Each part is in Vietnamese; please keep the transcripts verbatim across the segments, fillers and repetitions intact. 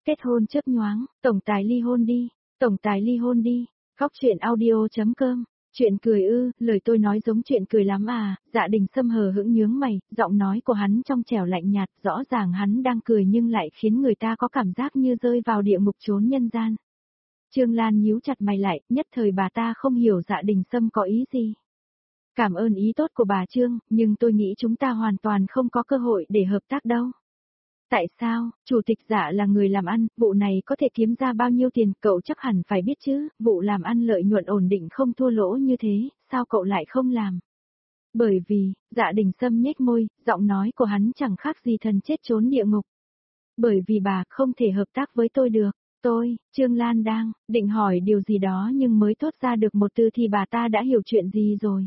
Kết hôn chớp nhoáng, tổng tài ly hôn đi, tổng tài ly hôn đi. Góc truyện audio.com. Chuyện cười ư, lời tôi nói giống chuyện cười lắm à. Dạ Đình Sâm hờ hững nhướng mày, giọng nói của hắn trong trẻo lạnh nhạt, rõ ràng hắn đang cười nhưng lại khiến người ta có cảm giác như rơi vào địa ngục chốn nhân gian. Trương Lan nhíu chặt mày lại, nhất thời bà ta không hiểu Dạ Đình Sâm có ý gì. Cảm ơn ý tốt của bà Trương, nhưng tôi nghĩ chúng ta hoàn toàn không có cơ hội để hợp tác đâu. Tại sao? Chủ tịch Dạ là người làm ăn, vụ này có thể kiếm ra bao nhiêu tiền, cậu chắc hẳn phải biết chứ, vụ làm ăn lợi nhuận ổn định không thua lỗ như thế, sao cậu lại không làm? Bởi vì, Dạ Đình Sâm nhếch môi, giọng nói của hắn chẳng khác gì thần chết trốn địa ngục. Bởi vì bà không thể hợp tác với tôi được. Tôi, Trương Lan đang định hỏi điều gì đó nhưng mới thốt ra được một từ thì bà ta đã hiểu chuyện gì rồi.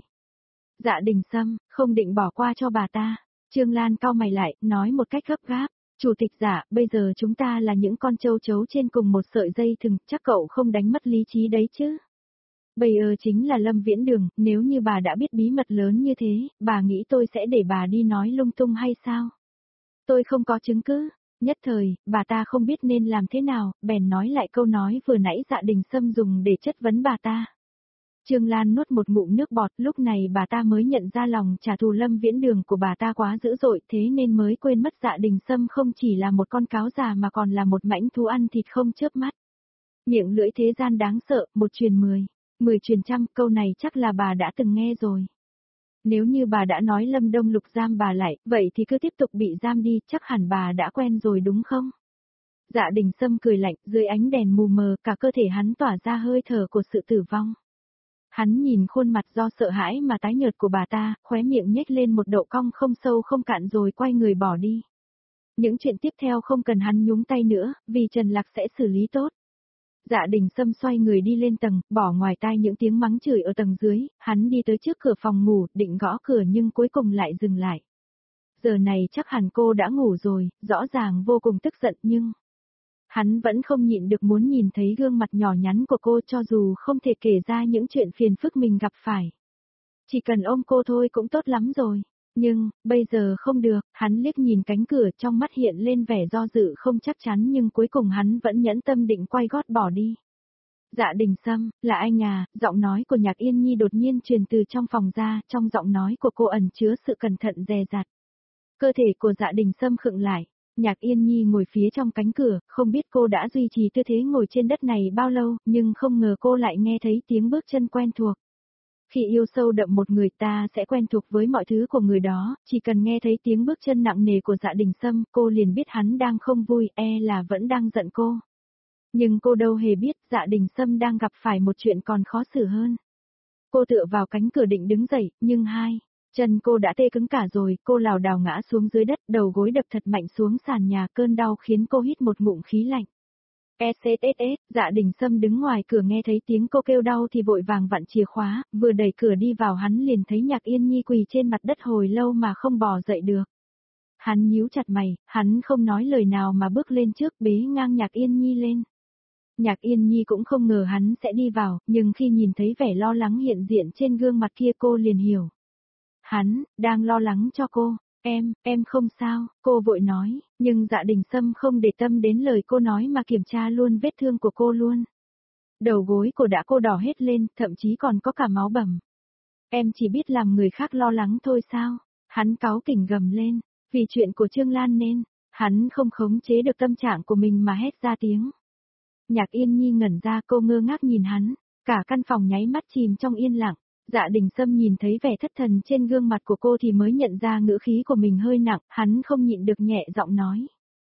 Dạ Đình Sâm, không định bỏ qua cho bà ta. Trương Lan cau mày lại, nói một cách gấp gáp. Chủ tịch Dạ, bây giờ chúng ta là những con trâu chấu trên cùng một sợi dây thừng, chắc cậu không đánh mất lý trí đấy chứ. Bây giờ chính là Lâm Viễn Đường, nếu như bà đã biết bí mật lớn như thế, bà nghĩ tôi sẽ để bà đi nói lung tung hay sao? Tôi không có chứng cứ. Nhất thời, bà ta không biết nên làm thế nào, bèn nói lại câu nói vừa nãy Dạ Đình Sâm dùng để chất vấn bà ta. Trương Lan nuốt một ngụm nước bọt, lúc này bà ta mới nhận ra lòng trả thù Lâm Viễn Đường của bà ta quá dữ dội, thế nên mới quên mất Dạ Đình Sâm không chỉ là một con cáo già mà còn là một mãnh thú ăn thịt không chớp mắt. Miệng lưỡi thế gian đáng sợ, một truyền mười, mười truyền trăm, câu này chắc là bà đã từng nghe rồi. Nếu như bà đã nói Lâm Đông Lục giam bà lại, vậy thì cứ tiếp tục bị giam đi, chắc hẳn bà đã quen rồi đúng không? Dạ Đình Sâm cười lạnh, dưới ánh đèn mù mờ, cả cơ thể hắn tỏa ra hơi thở của sự tử vong. Hắn nhìn khuôn mặt do sợ hãi mà tái nhợt của bà ta, khóe miệng nhếch lên một độ cong không sâu không cạn rồi quay người bỏ đi. Những chuyện tiếp theo không cần hắn nhúng tay nữa, vì Trần Lạc sẽ xử lý tốt. Dạ Đình Sâm xoay người đi lên tầng, bỏ ngoài tai những tiếng mắng chửi ở tầng dưới, hắn đi tới trước cửa phòng ngủ, định gõ cửa nhưng cuối cùng lại dừng lại. Giờ này chắc hẳn cô đã ngủ rồi, rõ ràng vô cùng tức giận nhưng... Hắn vẫn không nhịn được muốn nhìn thấy gương mặt nhỏ nhắn của cô cho dù không thể kể ra những chuyện phiền phức mình gặp phải. Chỉ cần ôm cô thôi cũng tốt lắm rồi. Nhưng, bây giờ không được, hắn liếc nhìn cánh cửa trong mắt hiện lên vẻ do dự không chắc chắn nhưng cuối cùng hắn vẫn nhẫn tâm định quay gót bỏ đi. Dạ Đình Sâm, là anh à, giọng nói của Nhạc Yên Nhi đột nhiên truyền từ trong phòng ra, trong giọng nói của cô ẩn chứa sự cẩn thận dè dặt. Cơ thể của Dạ Đình Sâm khựng lại. Nhạc Yên Nhi ngồi phía trong cánh cửa, không biết cô đã duy trì tư thế ngồi trên đất này bao lâu, nhưng không ngờ cô lại nghe thấy tiếng bước chân quen thuộc. Khi yêu sâu đậm một người ta sẽ quen thuộc với mọi thứ của người đó, chỉ cần nghe thấy tiếng bước chân nặng nề của Dạ Đình Sâm, cô liền biết hắn đang không vui, e là vẫn đang giận cô. Nhưng cô đâu hề biết Dạ Đình Sâm đang gặp phải một chuyện còn khó xử hơn. Cô tựa vào cánh cửa định đứng dậy, nhưng hai... chân cô đã tê cứng cả rồi, cô lảo đảo ngã xuống dưới đất, đầu gối đập thật mạnh xuống sàn nhà, cơn đau khiến cô hít một ngụm khí lạnh. ét ét ét ét, Dạ Đình Sâm đứng ngoài cửa nghe thấy tiếng cô kêu đau thì vội vàng vặn chìa khóa, vừa đẩy cửa đi vào hắn liền thấy Nhạc Yên Nhi quỳ trên mặt đất hồi lâu mà không bò dậy được. Hắn nhíu chặt mày, hắn không nói lời nào mà bước lên trước bế ngang Nhạc Yên Nhi lên. Nhạc Yên Nhi cũng không ngờ hắn sẽ đi vào, nhưng khi nhìn thấy vẻ lo lắng hiện diện trên gương mặt kia cô liền hiểu. Hắn, đang lo lắng cho cô, em, em không sao, cô vội nói, nhưng Dạ Đình Sâm không để tâm đến lời cô nói mà kiểm tra luôn vết thương của cô luôn. Đầu gối của đã cô đỏ hết lên, thậm chí còn có cả máu bầm. Em chỉ biết làm người khác lo lắng thôi sao, hắn cáu kỉnh gầm lên, vì chuyện của Trương Lan nên, hắn không khống chế được tâm trạng của mình mà hét ra tiếng. Nhạc Yên Nhi ngẩn ra cô ngơ ngác nhìn hắn, cả căn phòng nháy mắt chìm trong yên lặng. Dạ Đình Sâm nhìn thấy vẻ thất thần trên gương mặt của cô thì mới nhận ra ngữ khí của mình hơi nặng, hắn không nhịn được nhẹ giọng nói.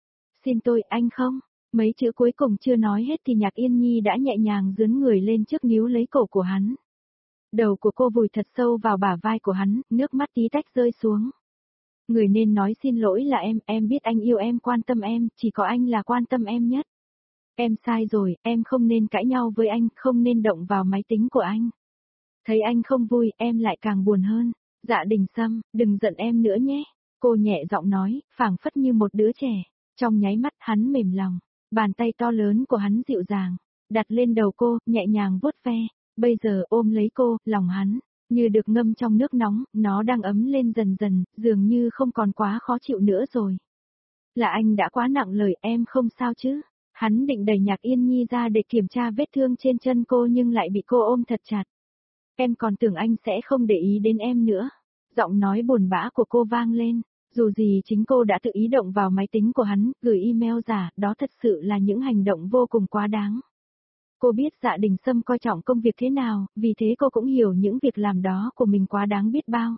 Xin tôi, anh không? Mấy chữ cuối cùng chưa nói hết thì Nhạc Yên Nhi đã nhẹ nhàng dướn người lên trước níu lấy cổ của hắn. Đầu của cô vùi thật sâu vào bả vai của hắn, nước mắt tí tách rơi xuống. Người nên nói xin lỗi là em, em biết anh yêu em quan tâm em, chỉ có anh là quan tâm em nhất. Em sai rồi, em không nên cãi nhau với anh, không nên động vào máy tính của anh. Thấy anh không vui, em lại càng buồn hơn. Dạ Đình Sâm, đừng giận em nữa nhé. Cô nhẹ giọng nói, phảng phất như một đứa trẻ. Trong nháy mắt hắn mềm lòng. Bàn tay to lớn của hắn dịu dàng. Đặt lên đầu cô, nhẹ nhàng vuốt ve. Bây giờ ôm lấy cô, lòng hắn. Như được ngâm trong nước nóng, nó đang ấm lên dần dần, dường như không còn quá khó chịu nữa rồi. Là anh đã quá nặng lời, em không sao chứ. Hắn định đẩy Nhạc Yên Nhi ra để kiểm tra vết thương trên chân cô nhưng lại bị cô ôm thật chặt. Em còn tưởng anh sẽ không để ý đến em nữa. Giọng nói buồn bã của cô vang lên. Dù gì chính cô đã tự ý động vào máy tính của hắn, gửi email giả, đó thật sự là những hành động vô cùng quá đáng. Cô biết Dạ Đình Sâm coi trọng công việc thế nào, vì thế cô cũng hiểu những việc làm đó của mình quá đáng biết bao.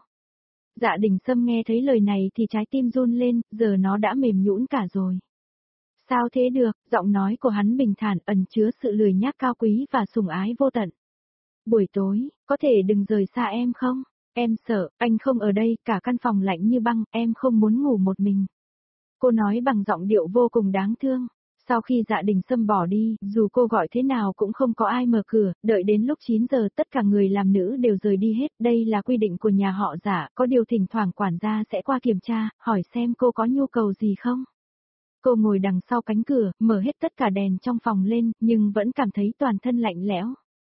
Dạ Đình Sâm nghe thấy lời này thì trái tim run lên, giờ nó đã mềm nhũn cả rồi. Sao thế được, giọng nói của hắn bình thản ẩn chứa sự lười nhác cao quý và sủng ái vô tận. Buổi tối, có thể đừng rời xa em không? Em sợ, anh không ở đây, cả căn phòng lạnh như băng, em không muốn ngủ một mình. Cô nói bằng giọng điệu vô cùng đáng thương. Sau khi Dạ Đình Sâm bỏ đi, dù cô gọi thế nào cũng không có ai mở cửa, đợi đến lúc chín giờ tất cả người làm nữ đều rời đi hết. Đây là quy định của nhà họ Dạ, có điều thỉnh thoảng quản gia sẽ qua kiểm tra, hỏi xem cô có nhu cầu gì không. Cô ngồi đằng sau cánh cửa, mở hết tất cả đèn trong phòng lên, nhưng vẫn cảm thấy toàn thân lạnh lẽo.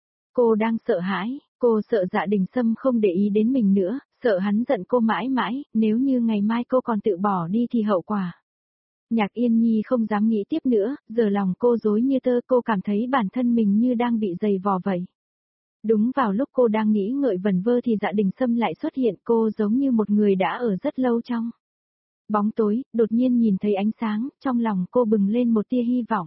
Cô đang sợ hãi, cô sợ Dạ Đình Sâm không để ý đến mình nữa, sợ hắn giận cô mãi mãi, nếu như ngày mai cô còn tự bỏ đi thì hậu quả. Nhạc Yên Nhi không dám nghĩ tiếp nữa, giờ lòng cô rối như tơ, cô cảm thấy bản thân mình như đang bị dày vò vậy. Đúng vào lúc cô đang nghĩ ngợi vẩn vơ thì Dạ Đình Sâm lại xuất hiện, cô giống như một người đã ở rất lâu trong bóng tối, đột nhiên nhìn thấy ánh sáng, trong lòng cô bừng lên một tia hy vọng.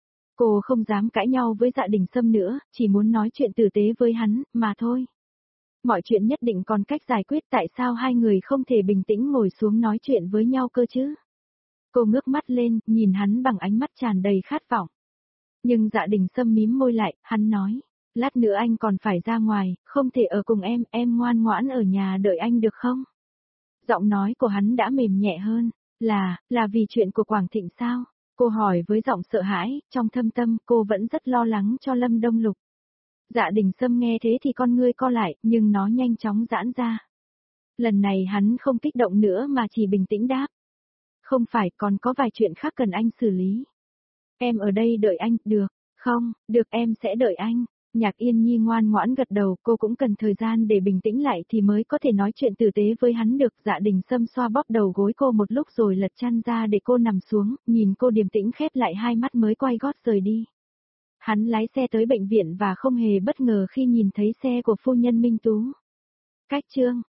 Cô không dám cãi nhau với Dạ Đình Sâm nữa, chỉ muốn nói chuyện tử tế với hắn, mà thôi. Mọi chuyện nhất định còn cách giải quyết, tại sao hai người không thể bình tĩnh ngồi xuống nói chuyện với nhau cơ chứ? Cô ngước mắt lên, nhìn hắn bằng ánh mắt tràn đầy khát vọng. Nhưng Dạ Đình Sâm mím môi lại, hắn nói, lát nữa anh còn phải ra ngoài, không thể ở cùng em, em ngoan ngoãn ở nhà đợi anh được không? Giọng nói của hắn đã mềm nhẹ hơn, là, là vì chuyện của Quảng Thịnh sao? Cô hỏi với giọng sợ hãi, trong thâm tâm cô vẫn rất lo lắng cho Lâm Đông Lục. Dạ Đình Sâm nghe thế thì con ngươi co lại, nhưng nó nhanh chóng giãn ra. Lần này hắn không kích động nữa mà chỉ bình tĩnh đáp. Không phải, còn có vài chuyện khác cần anh xử lý. Em ở đây đợi anh, được, không, được em sẽ đợi anh. Nhạc Yên Nhi ngoan ngoãn gật đầu, cô cũng cần thời gian để bình tĩnh lại thì mới có thể nói chuyện tử tế với hắn được. Dạ Đình Sâm xoa bóp đầu gối cô một lúc rồi lật chăn ra để cô nằm xuống, nhìn cô điềm tĩnh khép lại hai mắt mới quay gót rời đi. Hắn lái xe tới bệnh viện và không hề bất ngờ khi nhìn thấy xe của phu nhân Minh Tú. Cách chương